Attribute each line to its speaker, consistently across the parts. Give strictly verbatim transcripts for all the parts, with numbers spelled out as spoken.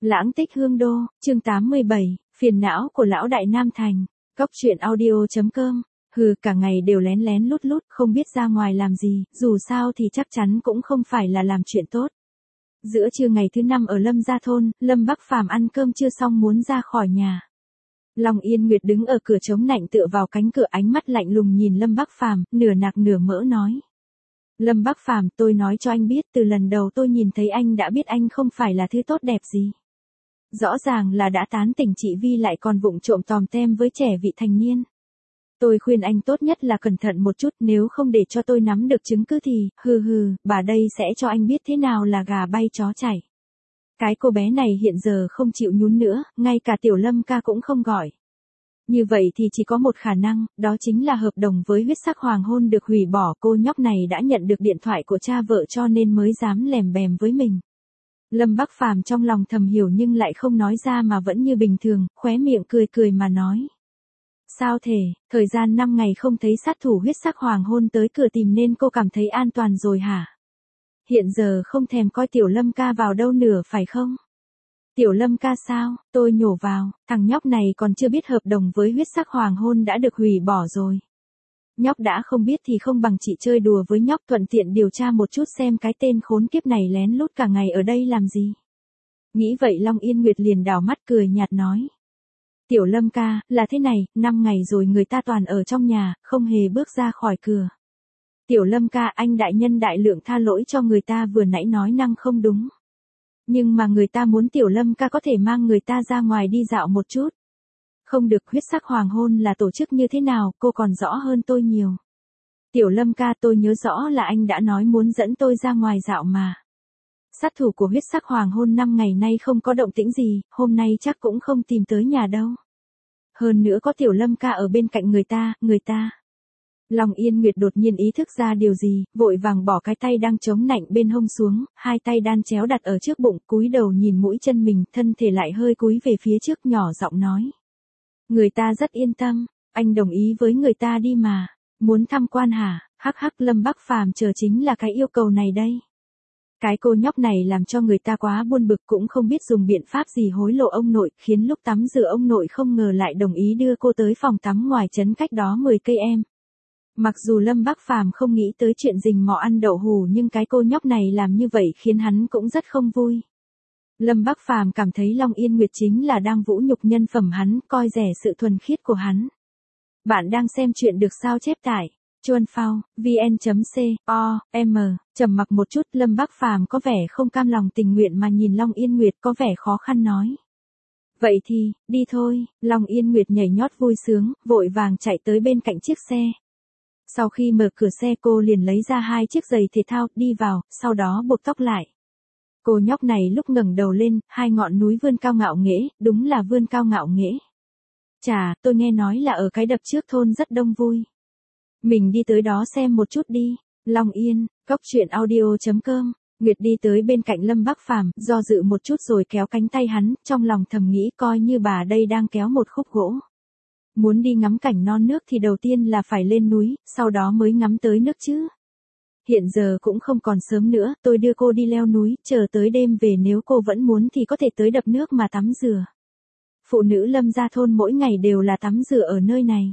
Speaker 1: Lãng tích hương đô, chương tám mươi bảy, phiền não của lão đại Nam Thành. Cốc truyện audio chấm com. Hừ, cả ngày đều lén lén lút lút, không biết ra ngoài làm gì, dù sao thì chắc chắn cũng không phải là làm chuyện tốt. Giữa trưa ngày thứ năm ở Lâm Gia Thôn, Lâm Bắc Phàm ăn cơm chưa xong muốn ra khỏi nhà. Long Yên Nguyệt đứng ở cửa chống nạnh tựa vào cánh cửa, ánh mắt lạnh lùng nhìn Lâm Bắc Phàm, nửa nạc nửa mỡ nói. Lâm Bắc Phàm, tôi nói cho anh biết, từ lần đầu tôi nhìn thấy anh đã biết anh không phải là thứ tốt đẹp gì. Rõ ràng là đã tán tỉnh chị Vi lại còn vụng trộm tòm tem với trẻ vị thành niên. Tôi khuyên anh tốt nhất là cẩn thận một chút, nếu không để cho tôi nắm được chứng cứ thì, hừ hừ, bà đây sẽ cho anh biết thế nào là gà bay chó chảy. Cái cô bé này hiện giờ không chịu nhún nữa, ngay cả Tiểu Lâm ca cũng không gọi. Như vậy thì chỉ có một khả năng, đó chính là hợp đồng với huyết sắc hoàng hôn được hủy bỏ. Cô nhóc này đã nhận được điện thoại của cha vợ cho nên mới dám lèm bèm với mình. Lâm Bắc Phàm trong lòng thầm hiểu nhưng lại không nói ra mà vẫn như bình thường, khóe miệng cười cười mà nói. Sao thể, thời gian năm ngày không thấy sát thủ huyết sắc hoàng hôn tới cửa tìm nên cô cảm thấy an toàn rồi hả? Hiện giờ không thèm coi Tiểu Lâm ca vào đâu nữa phải không? Tiểu Lâm ca sao? Tôi nhổ vào, thằng nhóc này còn chưa biết hợp đồng với huyết sắc hoàng hôn đã được hủy bỏ rồi. Nhóc đã không biết thì không bằng chị chơi đùa với nhóc, thuận tiện điều tra một chút xem cái tên khốn kiếp này lén lút cả ngày ở đây làm gì. Nghĩ vậy Long Yên Nguyệt liền đảo mắt cười nhạt nói. Tiểu Lâm ca, là thế này, năm ngày rồi người ta toàn ở trong nhà, không hề bước ra khỏi cửa. Tiểu Lâm ca, anh đại nhân đại lượng tha lỗi cho người ta vừa nãy nói năng không đúng. Nhưng mà người ta muốn Tiểu Lâm ca có thể mang người ta ra ngoài đi dạo một chút. Không được, huyết sắc hoàng hôn là tổ chức như thế nào, cô còn rõ hơn tôi nhiều. Tiểu Lâm ca, tôi nhớ rõ là anh đã nói muốn dẫn tôi ra ngoài dạo mà. Sát thủ của huyết sắc hoàng hôn năm ngày nay không có động tĩnh gì, hôm nay chắc cũng không tìm tới nhà đâu. Hơn nữa có Tiểu Lâm ca ở bên cạnh người ta, người ta. Long Yên Nguyệt đột nhiên ý thức ra điều gì, vội vàng bỏ cái tay đang chống nạnh bên hông xuống, hai tay đan chéo đặt ở trước bụng, cúi đầu nhìn mũi chân mình, thân thể lại hơi cúi về phía trước, nhỏ giọng nói. Người ta rất yên tâm, anh đồng ý với người ta đi mà. Muốn tham quan hả? Hắc hắc, Lâm Bắc Phàm chờ chính là cái yêu cầu này đây. Cái cô nhóc này làm cho người ta quá buồn bực, cũng không biết dùng biện pháp gì hối lộ ông nội, khiến lúc tắm rửa ông nội không ngờ lại đồng ý đưa cô tới phòng tắm ngoài trấn cách đó mười cây em. Mặc dù Lâm Bắc Phàm không nghĩ tới chuyện rình mò ăn đậu hù nhưng cái cô nhóc này làm như vậy khiến hắn cũng rất không vui. Lâm Bắc Phàm cảm thấy Long Yên Nguyệt chính là đang vũ nhục nhân phẩm hắn, coi rẻ sự thuần khiết của hắn. Bạn đang xem chuyện được sao chép tại chuan phao vn chấm com. Trầm mặc một chút, Lâm Bắc Phàm có vẻ không cam lòng tình nguyện mà nhìn Long Yên Nguyệt, có vẻ khó khăn nói. Vậy thì, đi thôi. Long Yên Nguyệt nhảy nhót vui sướng, vội vàng chạy tới bên cạnh chiếc xe. Sau khi mở cửa xe cô liền lấy ra hai chiếc giày thể thao, đi vào, sau đó buộc tóc lại. Cô nhóc này lúc ngẩng đầu lên, hai ngọn núi vươn cao ngạo nghễ, đúng là vươn cao ngạo nghễ. Chà, tôi nghe nói là ở cái đập trước thôn rất đông vui. Mình đi tới đó xem một chút đi. Long Yên, cốc truyện audio chấm com. Nguyệt đi tới bên cạnh Lâm Bắc Phàm, do dự một chút rồi kéo cánh tay hắn, trong lòng thầm nghĩ coi như bà đây đang kéo một khúc gỗ. Muốn đi ngắm cảnh non nước thì đầu tiên là phải lên núi, sau đó mới ngắm tới nước chứ. Hiện giờ cũng không còn sớm nữa, tôi đưa cô đi leo núi, chờ tới đêm về nếu cô vẫn muốn thì có thể tới đập nước mà tắm rửa. Phụ nữ Lâm Gia Thôn mỗi ngày đều là tắm rửa ở nơi này.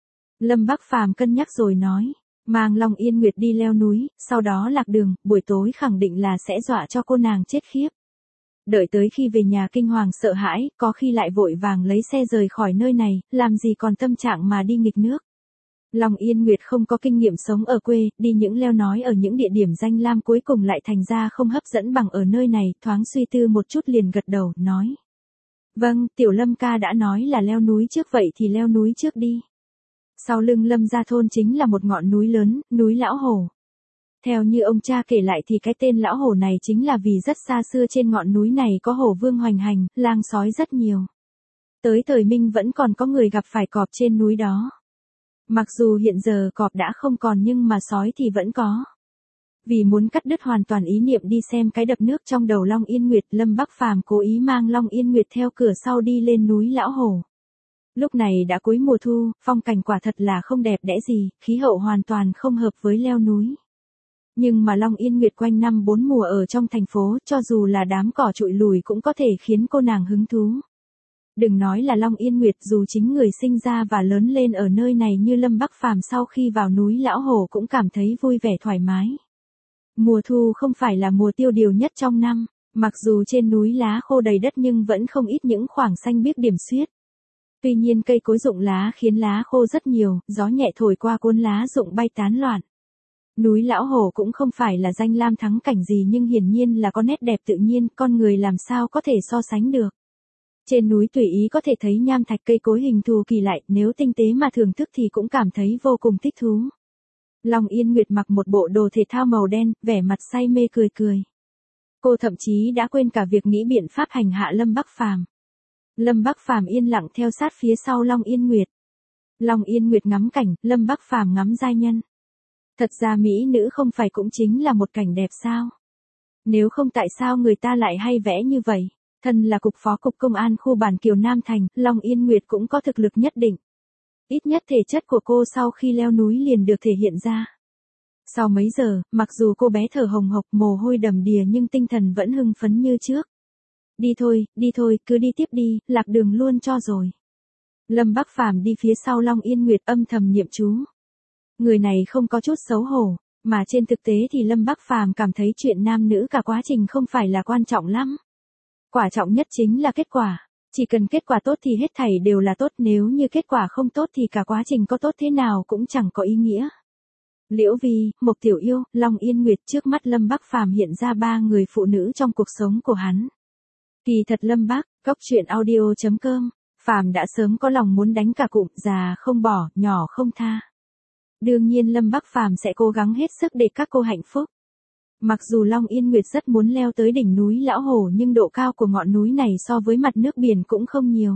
Speaker 1: Lâm Bắc Phàm cân nhắc rồi nói, mang Long Yên Nguyệt đi leo núi, sau đó lạc đường, buổi tối khẳng định là sẽ dọa cho cô nàng chết khiếp. Đợi tới khi về nhà kinh hoàng sợ hãi, có khi lại vội vàng lấy xe rời khỏi nơi này, làm gì còn tâm trạng mà đi nghịch nước. Long Yên Nguyệt không có kinh nghiệm sống ở quê, đi những leo núi ở những địa điểm danh lam cuối cùng lại thành ra không hấp dẫn bằng ở nơi này, thoáng suy tư một chút liền gật đầu, nói. Vâng, Tiểu Lâm ca đã nói là leo núi trước vậy thì leo núi trước đi. Sau lưng Lâm Gia Thôn chính là một ngọn núi lớn, núi Lão Hổ. Theo như ông cha kể lại thì cái tên Lão Hổ này chính là vì rất xa xưa trên ngọn núi này có hổ vương hoành hành, lang sói rất nhiều. Tới thời Minh vẫn còn có người gặp phải cọp trên núi đó. Mặc dù hiện giờ cọp đã không còn nhưng mà sói thì vẫn có. Vì muốn cắt đứt hoàn toàn ý niệm đi xem cái đập nước trong đầu Long Yên Nguyệt, Lâm Bắc Phàm cố ý mang Long Yên Nguyệt theo cửa sau đi lên núi Lão Hổ. Lúc này đã cuối mùa thu, phong cảnh quả thật là không đẹp đẽ gì, khí hậu hoàn toàn không hợp với leo núi. Nhưng mà Long Yên Nguyệt quanh năm bốn mùa ở trong thành phố, cho dù là đám cỏ trụi lùi cũng có thể khiến cô nàng hứng thú. Đừng nói là Long Yên Nguyệt, dù chính người sinh ra và lớn lên ở nơi này như Lâm Bắc Phàm sau khi vào núi Lão Hổ cũng cảm thấy vui vẻ thoải mái. Mùa thu không phải là mùa tiêu điều nhất trong năm, mặc dù trên núi lá khô đầy đất nhưng vẫn không ít những khoảng xanh biếc điểm xuyết. Tuy nhiên cây cối rụng lá khiến lá khô rất nhiều, gió nhẹ thổi qua cuốn lá rụng bay tán loạn. Núi Lão Hổ cũng không phải là danh lam thắng cảnh gì nhưng hiển nhiên là có nét đẹp tự nhiên, con người làm sao có thể so sánh được. Trên núi tùy ý có thể thấy nham thạch cây cối hình thù kỳ lạ, nếu tinh tế mà thưởng thức thì cũng cảm thấy vô cùng thích thú. Long Yên Nguyệt mặc một bộ đồ thể thao màu đen, vẻ mặt say mê cười cười. Cô thậm chí đã quên cả việc nghĩ biện pháp hành hạ Lâm Bắc Phàm. Lâm Bắc Phàm yên lặng theo sát phía sau Long Yên Nguyệt. Long Yên Nguyệt ngắm cảnh, Lâm Bắc Phàm ngắm giai nhân. Thật ra mỹ nữ không phải cũng chính là một cảnh đẹp sao? Nếu không tại sao người ta lại hay vẽ như vậy? Thân là cục phó cục công an khu Bản Kiều Nam Thành, Long Yên Nguyệt cũng có thực lực nhất định. Ít nhất thể chất của cô sau khi leo núi liền được thể hiện ra. Sau mấy giờ, mặc dù cô bé thở hồng hộc mồ hôi đầm đìa nhưng tinh thần vẫn hưng phấn như trước. Đi thôi, đi thôi, cứ đi tiếp đi, lạc đường luôn cho rồi. Lâm Bắc Phàm đi phía sau Long Yên Nguyệt âm thầm niệm chú. Người này không có chút xấu hổ, mà trên thực tế thì Lâm Bắc Phàm cảm thấy chuyện nam nữ cả quá trình không phải là quan trọng lắm. Quan trọng nhất chính là kết quả. Chỉ cần kết quả tốt thì hết thảy đều là tốt, nếu như kết quả không tốt thì cả quá trình có tốt thế nào cũng chẳng có ý nghĩa. Liễu Vi, Mộc Tiểu Yêu, Long Yên Nguyệt, trước mắt Lâm Bắc Phàm hiện ra ba người phụ nữ trong cuộc sống của hắn. Kỳ thật Lâm Bắc, góc truyện audio chấm com, Phàm đã sớm có lòng muốn đánh cả cụm, già không bỏ, nhỏ không tha. Đương nhiên Lâm Bắc Phàm sẽ cố gắng hết sức để các cô hạnh phúc. Mặc dù Long Yên Nguyệt rất muốn leo tới đỉnh núi Lão Hổ nhưng độ cao của ngọn núi này so với mặt nước biển cũng không nhiều.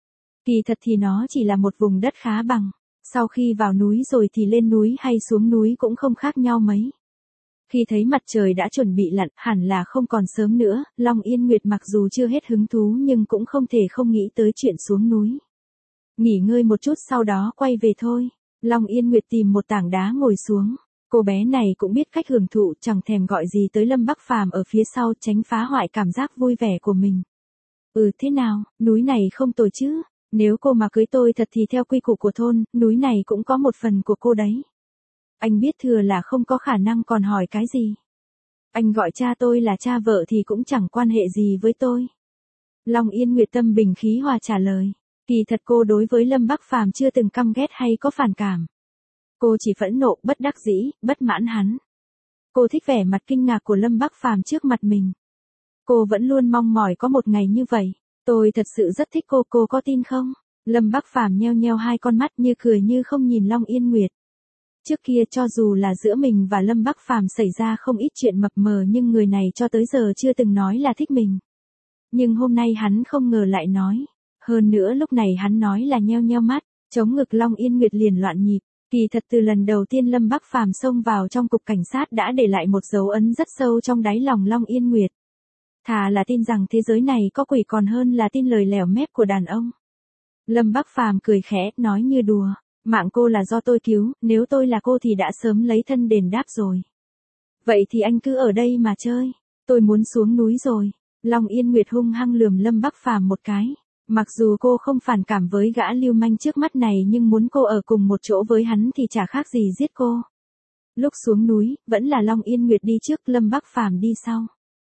Speaker 1: Kỳ thật thì nó chỉ là một vùng đất khá bằng. Sau khi vào núi rồi thì lên núi hay xuống núi cũng không khác nhau mấy. Khi thấy mặt trời đã chuẩn bị lặn, hẳn là không còn sớm nữa, Long Yên Nguyệt mặc dù chưa hết hứng thú nhưng cũng không thể không nghĩ tới chuyện xuống núi. Nghỉ ngơi một chút sau đó quay về thôi. Long Yên Nguyệt tìm một tảng đá ngồi xuống. Cô bé này cũng biết cách hưởng thụ, chẳng thèm gọi gì tới Lâm Bắc Phàm ở phía sau, tránh phá hoại cảm giác vui vẻ của mình. Ừ, thế nào, núi này không tồi chứ? Nếu cô mà cưới tôi thật thì theo quy củ của thôn, núi này cũng có một phần của cô đấy. Anh biết thừa là không có khả năng còn hỏi cái gì. Anh gọi cha tôi là cha vợ thì cũng chẳng quan hệ gì với tôi. Long Yên Nguyệt tâm bình khí hòa trả lời. Kỳ thật cô đối với Lâm Bắc Phàm chưa từng căm ghét hay có phản cảm. Cô chỉ phẫn nộ, bất đắc dĩ, bất mãn hắn. Cô thích vẻ mặt kinh ngạc của Lâm Bắc Phàm trước mặt mình. Cô vẫn luôn mong mỏi có một ngày như vậy. Tôi thật sự rất thích cô, cô có tin không? Lâm Bắc Phàm nheo nheo hai con mắt như cười như không nhìn Long Yên Nguyệt. Trước kia cho dù là giữa mình và Lâm Bắc Phàm xảy ra không ít chuyện mập mờ nhưng người này cho tới giờ chưa từng nói là thích mình. Nhưng hôm nay hắn không ngờ lại nói. Hơn nữa lúc này hắn nói là nheo nheo mắt, chống ngực Long Yên Nguyệt liền loạn nhịp. Kỳ thật từ lần đầu tiên Lâm Bắc Phàm xông vào trong cục cảnh sát đã để lại một dấu ấn rất sâu trong đáy lòng Long Yên Nguyệt. Thà là tin rằng thế giới này có quỷ còn hơn là tin lời lèo mép của đàn ông. Lâm Bắc Phàm cười khẽ, nói như đùa, mạng cô là do tôi cứu, nếu tôi là cô thì đã sớm lấy thân đền đáp rồi. Vậy thì anh cứ ở đây mà chơi, tôi muốn xuống núi rồi. Long Yên Nguyệt hung hăng lườm Lâm Bắc Phàm một cái. Mặc dù cô không phản cảm với gã lưu manh trước mắt này nhưng muốn cô ở cùng một chỗ với hắn thì chả khác gì giết cô. Lúc xuống núi, vẫn là Long Yên Nguyệt đi trước, Lâm Bắc Phàm đi sau.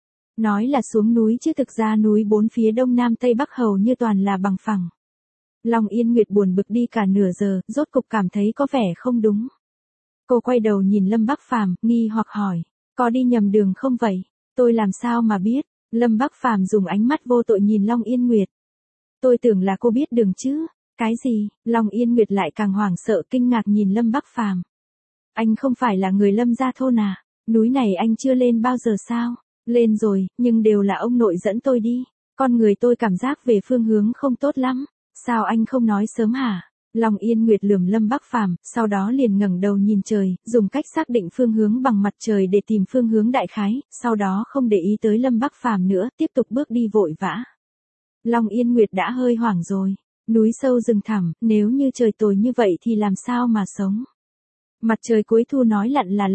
Speaker 1: Nói là xuống núi chứ thực ra núi bốn phía đông nam tây bắc hầu như toàn là bằng phẳng. Long Yên Nguyệt buồn bực đi cả nửa giờ, rốt cục cảm thấy có vẻ không đúng. Cô quay đầu nhìn Lâm Bắc Phàm, nghi hoặc hỏi, có đi nhầm đường không vậy? Tôi làm sao mà biết? Lâm Bắc Phàm dùng ánh mắt vô tội nhìn Long Yên Nguyệt. Tôi tưởng là cô biết đường chứ. Cái gì? Long Yên Nguyệt lại càng hoảng sợ kinh ngạc nhìn Lâm Bắc Phàm. Anh không phải là người Lâm gia thôn à? Núi này anh chưa lên bao giờ sao? Lên rồi, nhưng đều là ông nội dẫn tôi đi. Con người tôi cảm giác về phương hướng không tốt lắm. Sao anh không nói sớm hả? Long Yên Nguyệt lườm Lâm Bắc Phàm, sau đó liền ngẩng đầu nhìn trời, dùng cách xác định phương hướng bằng mặt trời để tìm phương hướng đại khái, sau đó không để ý tới Lâm Bắc Phàm nữa, tiếp tục bước đi vội vã. Long Yên Nguyệt đã hơi hoảng rồi. Núi sâu rừng thẳm, nếu như trời tối như vậy thì làm sao mà sống? Mặt trời cuối thu nói lặn là lặn,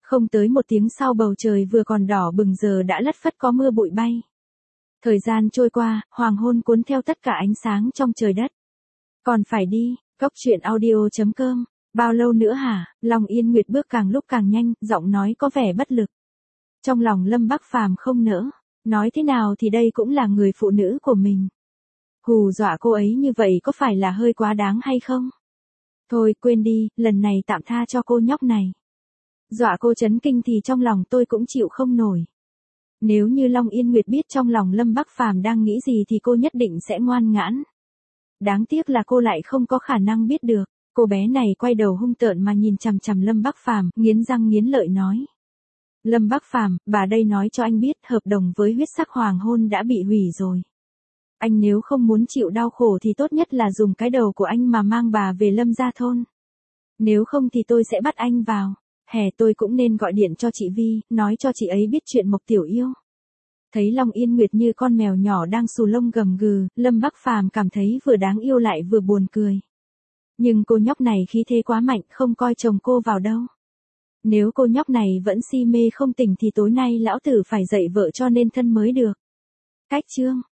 Speaker 1: Không tới một tiếng sau bầu trời vừa còn đỏ bừng giờ đã lất phất có mưa bụi bay. Thời gian trôi qua, hoàng hôn cuốn theo tất cả ánh sáng trong trời đất. Còn phải đi, Cốc truyện audio.com, bao lâu nữa hả? Long Yên Nguyệt bước càng lúc càng nhanh, giọng nói có vẻ bất lực. Trong lòng Lâm Bắc Phàm không nỡ, nói thế nào thì đây cũng là người phụ nữ của mình. Hù dọa cô ấy như vậy có phải là hơi quá đáng hay không? Thôi quên đi, lần này tạm tha cho cô nhóc này. Dọa cô chấn kinh thì trong lòng tôi cũng chịu không nổi. Nếu như Long Yên Nguyệt biết trong lòng Lâm Bắc Phàm đang nghĩ gì thì cô nhất định sẽ ngoan ngãn. Đáng tiếc là cô lại không có khả năng biết được. Cô bé này quay đầu hung tợn mà nhìn chằm chằm Lâm Bắc Phàm, nghiến răng nghiến lợi nói. Lâm Bắc Phàm, bà đây nói cho anh biết hợp đồng với huyết sắc hoàng hôn đã bị hủy rồi. Anh nếu không muốn chịu đau khổ thì tốt nhất là dùng cái đầu của anh mà mang bà về Lâm gia thôn. Nếu không thì tôi sẽ bắt anh vào. Hè tôi cũng nên gọi điện cho chị Vi, nói cho chị ấy biết chuyện Mộc Tiểu Yêu. Thấy Long Yên Nguyệt như con mèo nhỏ đang xù lông gầm gừ, Lâm Bắc Phàm cảm thấy vừa đáng yêu lại vừa buồn cười. Nhưng cô nhóc này khí thế quá mạnh, không coi chồng cô vào đâu. Nếu cô nhóc này vẫn si mê không tỉnh thì tối nay lão tử phải dạy vợ cho nên thân mới được. Cách chương